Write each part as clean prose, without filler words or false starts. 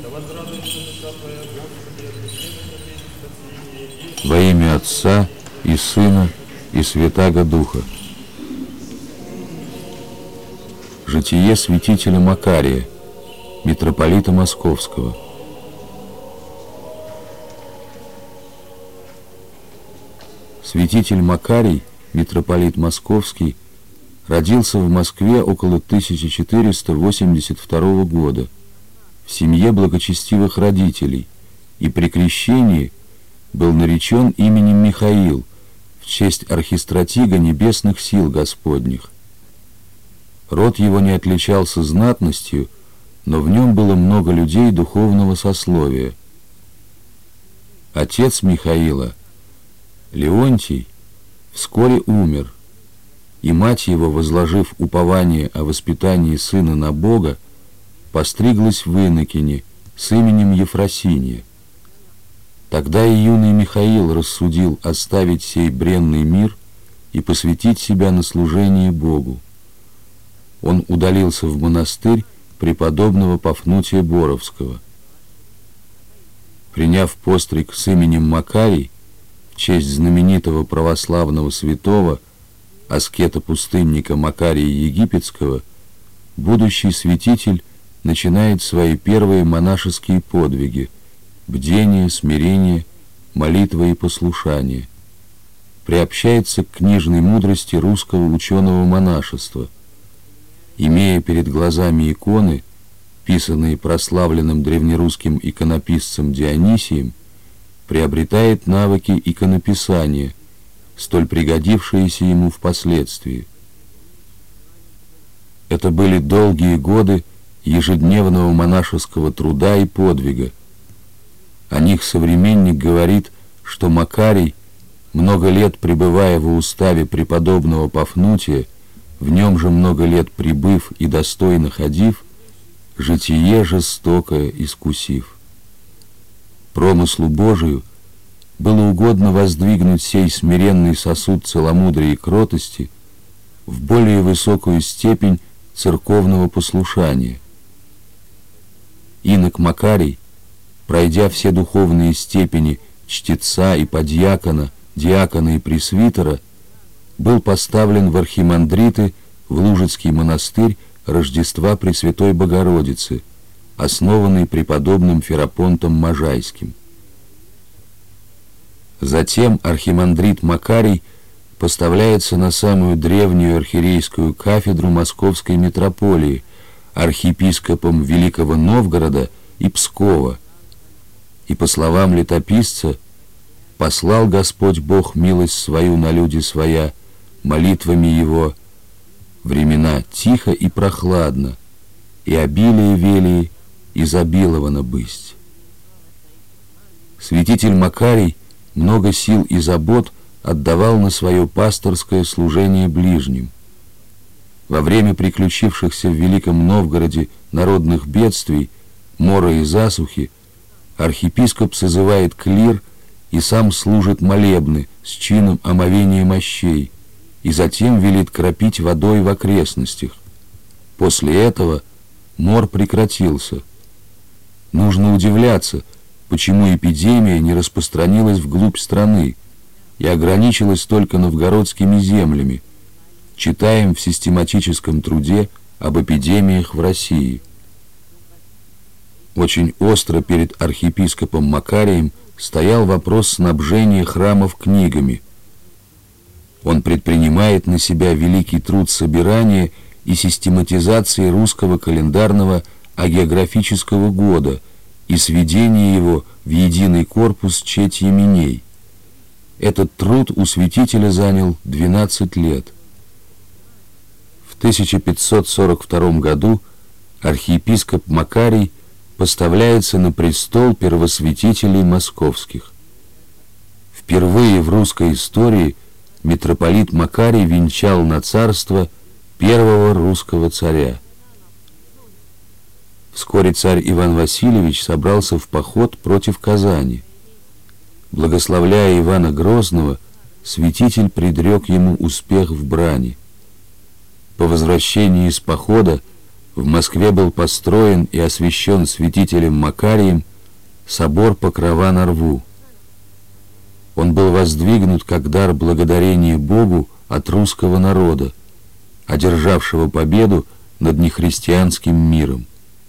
Во имя Отца и Сына и Святаго Духа. Житие святителя Макария, митрополита Московского. Святитель Макарий, митрополит Московский, родился в Москве около 1482 года в семье благочестивых родителей и при крещении был наречен именем Михаил в честь архистратига небесных сил Господних. Род его не отличался знатностью, но в нем было много людей духовного сословия. Отец Михаила, Леонтий, вскоре умер, и мать его, возложив упование о воспитании сына на Бога, постриглась в инокине с именем Ефросинья. Тогда и юный Михаил рассудил оставить сей бренный мир и посвятить себя на служение Богу. Он удалился в монастырь преподобного Пафнутия Боровского. Приняв постриг с именем Макарий в честь знаменитого православного святого, аскета-пустынника Макария Египетского, будущий святитель начинает свои первые монашеские подвиги: бдение, смирение, молитва и послушание. Приобщается к книжной мудрости русского ученого монашества. Имея перед глазами иконы, писанные прославленным древнерусским иконописцем Дионисием, приобретает навыки иконописания, столь пригодившиеся ему впоследствии. Это были долгие годы ежедневного монашеского труда и подвига. О них современник говорит, что Макарий, много лет пребывая в уставе преподобного Пафнутия, в нем же много лет пребыв и достойно ходив, житие жестокое искусив. Промыслу Божию было угодно воздвигнуть сей смиренный сосуд целомудрия и кротости в более высокую степень церковного послушания. Инок Макарий, пройдя все духовные степени чтеца и подьякона, диакона и пресвитера, был поставлен в архимандриты в Лужицкий монастырь Рождества Пресвятой Богородицы, основанный преподобным Ферапонтом Можайским. Затем архимандрит Макарий поставляется на самую древнюю архиерейскую кафедру Московской митрополии архиепископом Великого Новгорода и Пскова, и, по словам летописца, послал Господь Бог милость свою на люди своя, молитвами его, времена тихо и прохладно, и обилие велии изобиловано бысть. Святитель Макарий много сил и забот отдавал на свое пасторское служение ближним. Во время приключившихся в Великом Новгороде народных бедствий, мора и засухи, архиепископ созывает клир и сам служит молебны с чином омовения мощей, и затем велит кропить водой в окрестностях. После этого мор прекратился. Нужно удивляться, почему эпидемия не распространилась вглубь страны и ограничилась только новгородскими землями. Читаем в систематическом труде об эпидемиях в России. Очень остро перед архиепископом Макарием стоял вопрос снабжения храмов книгами. Он предпринимает на себя великий труд собирания и систематизации русского календарного агеографического года и сведения его в единый корпус четь именей. Этот труд у святителя занял 12 лет. В 1542 году архиепископ Макарий поставляется на престол первосвятителей московских. Впервые в русской истории митрополит Макарий венчал на царство первого русского царя. Вскоре царь Иван Васильевич собрался в поход против Казани. Благословляя Ивана Грозного, святитель предрек ему успех в брани. По возвращении из похода в Москве был построен и освящен святителем Макарием собор Покрова на Рву. Он был воздвигнут как дар благодарения Богу от русского народа, одержавшего победу над нехристианским миром.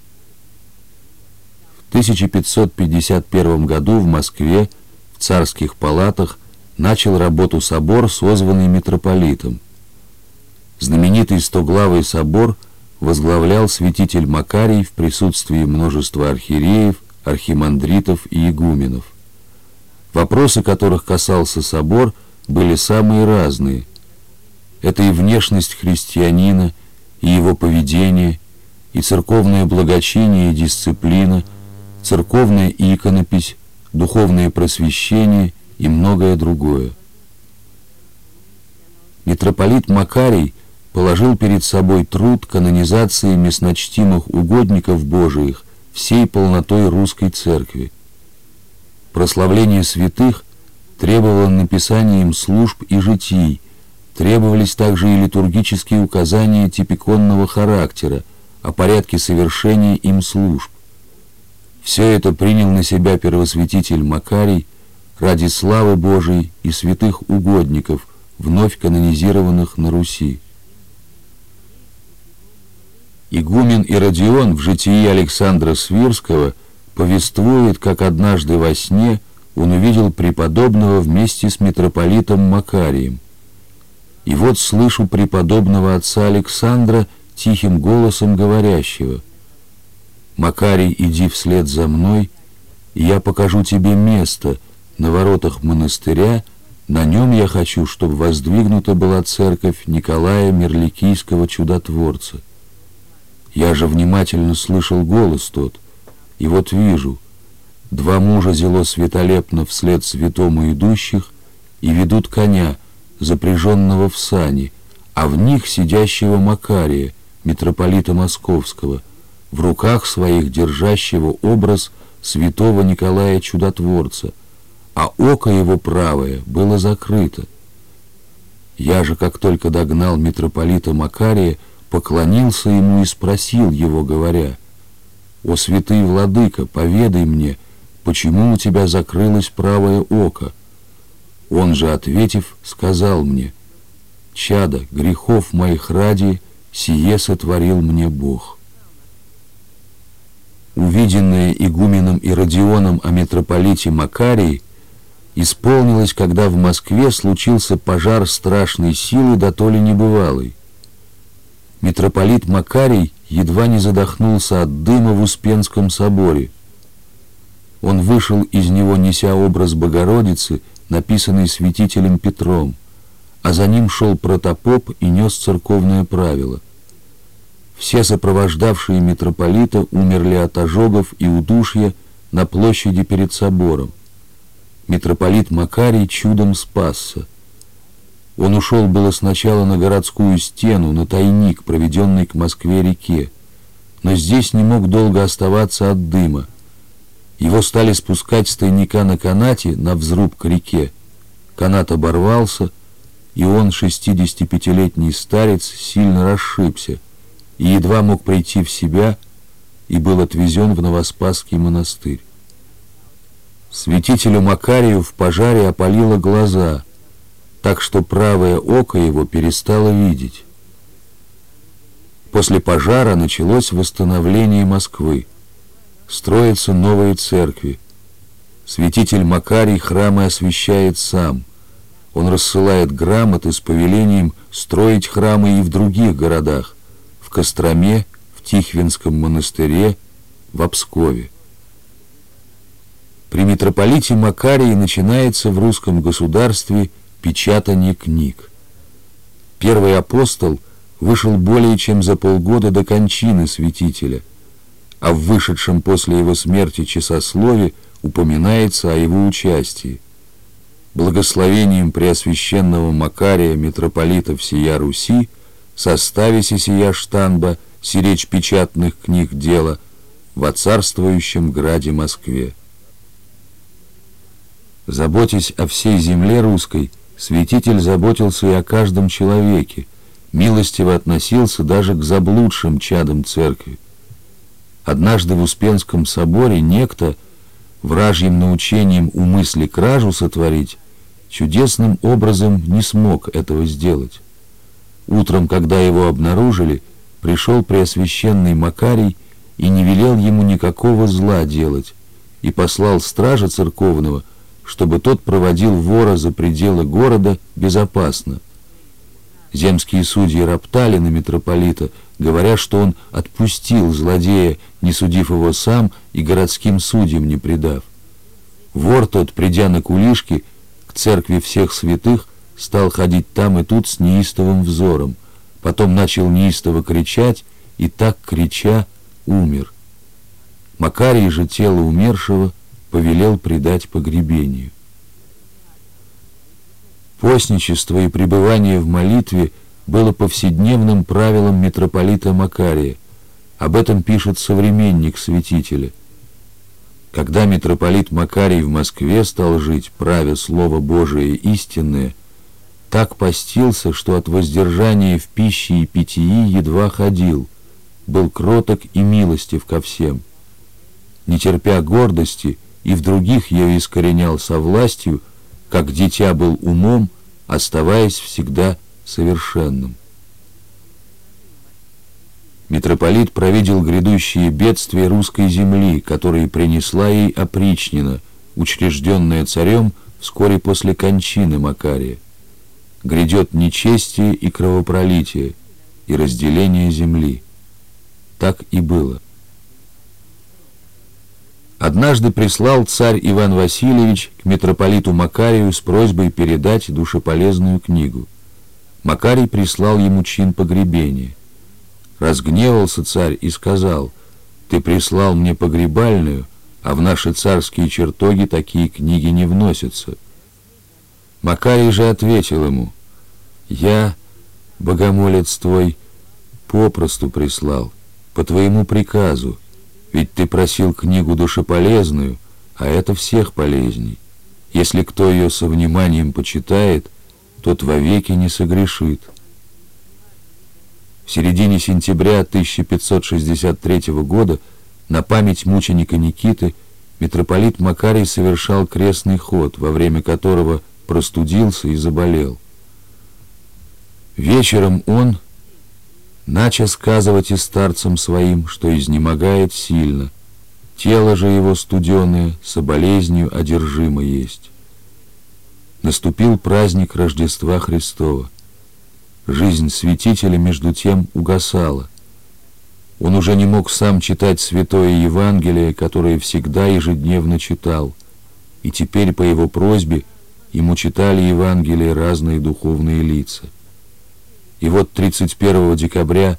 В 1551 году в Москве в царских палатах начал работу собор, созванный митрополитом. Знаменитый стоглавый собор возглавлял святитель Макарий в присутствии множества архиереев, архимандритов и игуменов. Вопросы, которых касался собор, были самые разные. Это и внешность христианина, и его поведение, и церковное благочиние и дисциплина, церковная иконопись, духовное просвещение и многое другое. Митрополит Макарий положил перед собой труд канонизации местночтимых угодников Божиих всей полнотой русской церкви. Прославление святых требовало написания им служб и житий, требовались также и литургические указания типиконного характера о порядке совершения им служб. Все это принял на себя первосвятитель Макарий ради славы Божией и святых угодников, вновь канонизированных на Руси. Игумен Иродион в житии Александра Свирского повествует, как однажды во сне он увидел преподобного вместе с митрополитом Макарием. И вот слышу преподобного отца Александра тихим голосом говорящего: «Макарий, иди вслед за мной, и я покажу тебе место на воротах монастыря, на нем я хочу, чтобы воздвигнута была церковь Николая Мерликийского чудотворца». Я же внимательно слышал голос тот, и вот вижу, два мужа зело светолепно вслед святому идущих, и ведут коня, запряженного в сани, а в них сидящего Макария, митрополита Московского, в руках своих держащего образ святого Николая Чудотворца, а око его правое было закрыто. Я же, как только догнал митрополита Макария, поклонился ему и спросил его, говоря: «О святый владыка, поведай мне, почему у тебя закрылось правое око?» Он же, ответив, сказал мне: «Чадо, грехов моих ради, сие сотворил мне Бог». Увиденное игуменом Иродионом о митрополите Макарии исполнилось, когда в Москве случился пожар страшной силы, да то ли небывалый. Митрополит Макарий едва не задохнулся от дыма в Успенском соборе. Он вышел из него, неся образ Богородицы, написанный святителем Петром, а за ним шел протопоп и нес церковное правило. Все сопровождавшие митрополита умерли от ожогов и удушья на площади перед собором. Митрополит Макарий чудом спасся. Он ушел было сначала на городскую стену, на тайник, проведенный к Москве-реке, но здесь не мог долго оставаться от дыма. Его стали спускать с тайника на канате на взруб к реке. Канат оборвался, и он, 65-летний старец, сильно расшибся и едва мог прийти в себя, и был отвезен в Новоспасский монастырь. Святителю Макарию в пожаре опалило глаза, так что правое око его перестало видеть. После пожара началось восстановление Москвы. Строятся новые церкви. Святитель Макарий храмы освящает сам. Он рассылает грамоты с повелением строить храмы и в других городах: в Костроме, в Тихвинском монастыре, в Пскове. При митрополите Макарии начинается в русском государстве печатание книг. Первый апостол вышел более чем за полгода до кончины святителя, а в вышедшем после его смерти часослове упоминается о его участии. Благословением Преосвященного Макария, митрополита всея Руси, составися сия штанба, сиречь печатных книг дела, во царствующем граде Москве. Заботясь о всей земле русской, святитель заботился и о каждом человеке, милостиво относился даже к заблудшим чадам церкви. Однажды в Успенском соборе некто, вражьим научением умысли кражу сотворить, чудесным образом не смог этого сделать. Утром, когда его обнаружили, пришел преосвященный Макарий и не велел ему никакого зла делать, и послал стража церковного, чтобы тот проводил вора за пределы города безопасно. Земские судьи роптали на митрополита, говоря, что он отпустил злодея, не судив его сам и городским судьям не предав. Вор тот, придя на кулишки к церкви всех святых, стал ходить там и тут с неистовым взором, потом начал неистово кричать, и так, крича, умер. Макарий же тело умершего повелел предать погребению. Постничество и пребывание в молитве было повседневным правилом митрополита Макария. Об этом пишет современник святителя. Когда митрополит Макарий в Москве стал жить, правя Слово Божие истинное, так постился, что от воздержания в пище и питьи едва ходил, был кроток и милостив ко всем. Не терпя гордости, и в других ее искоренял со властью, как дитя был умом, оставаясь всегда совершенным. Митрополит провидел грядущие бедствия русской земли, которые принесла ей опричнина, учрежденная царем вскоре после кончины Макария. Грядет нечестие и кровопролитие, и разделение земли. Так и было. Однажды прислал царь Иван Васильевич к митрополиту Макарию с просьбой передать душеполезную книгу. Макарий прислал ему чин погребения. Разгневался царь и сказал: «Ты прислал мне погребальную, а в наши царские чертоги такие книги не вносятся». Макарий же ответил ему: «Я, богомолец твой, попросту прислал, по твоему приказу, ведь ты просил книгу душеполезную, а это всех полезней. Если кто ее со вниманием почитает, тот вовеки не согрешит». В середине сентября 1563 года на память мученика Никиты митрополит Макарий совершал крестный ход, во время которого простудился и заболел. Вечером он начал сказывать и старцам своим, что изнемогает сильно, тело же его студеное со болезнью одержимо есть. Наступил праздник Рождества Христова. Жизнь святителя между тем угасала. Он уже не мог сам читать святое Евангелие, которое всегда ежедневно читал, и теперь по его просьбе ему читали Евангелие разные духовные лица. И вот 31 декабря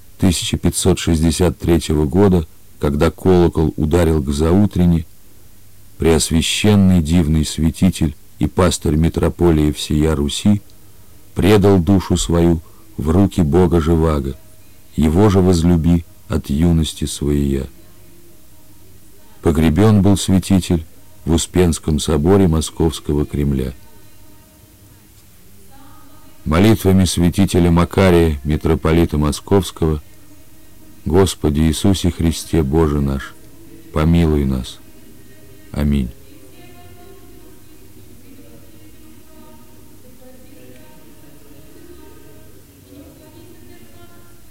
1563 года, когда колокол ударил к заутрене, преосвященный дивный святитель и пастырь митрополии всея Руси предал душу свою в руки Бога Живаго, его же возлюби от юности своей. Погребен был святитель в Успенском соборе Московского Кремля. Молитвами святителя Макария, митрополита Московского: Господи Иисусе Христе, Боже наш, помилуй нас. Аминь.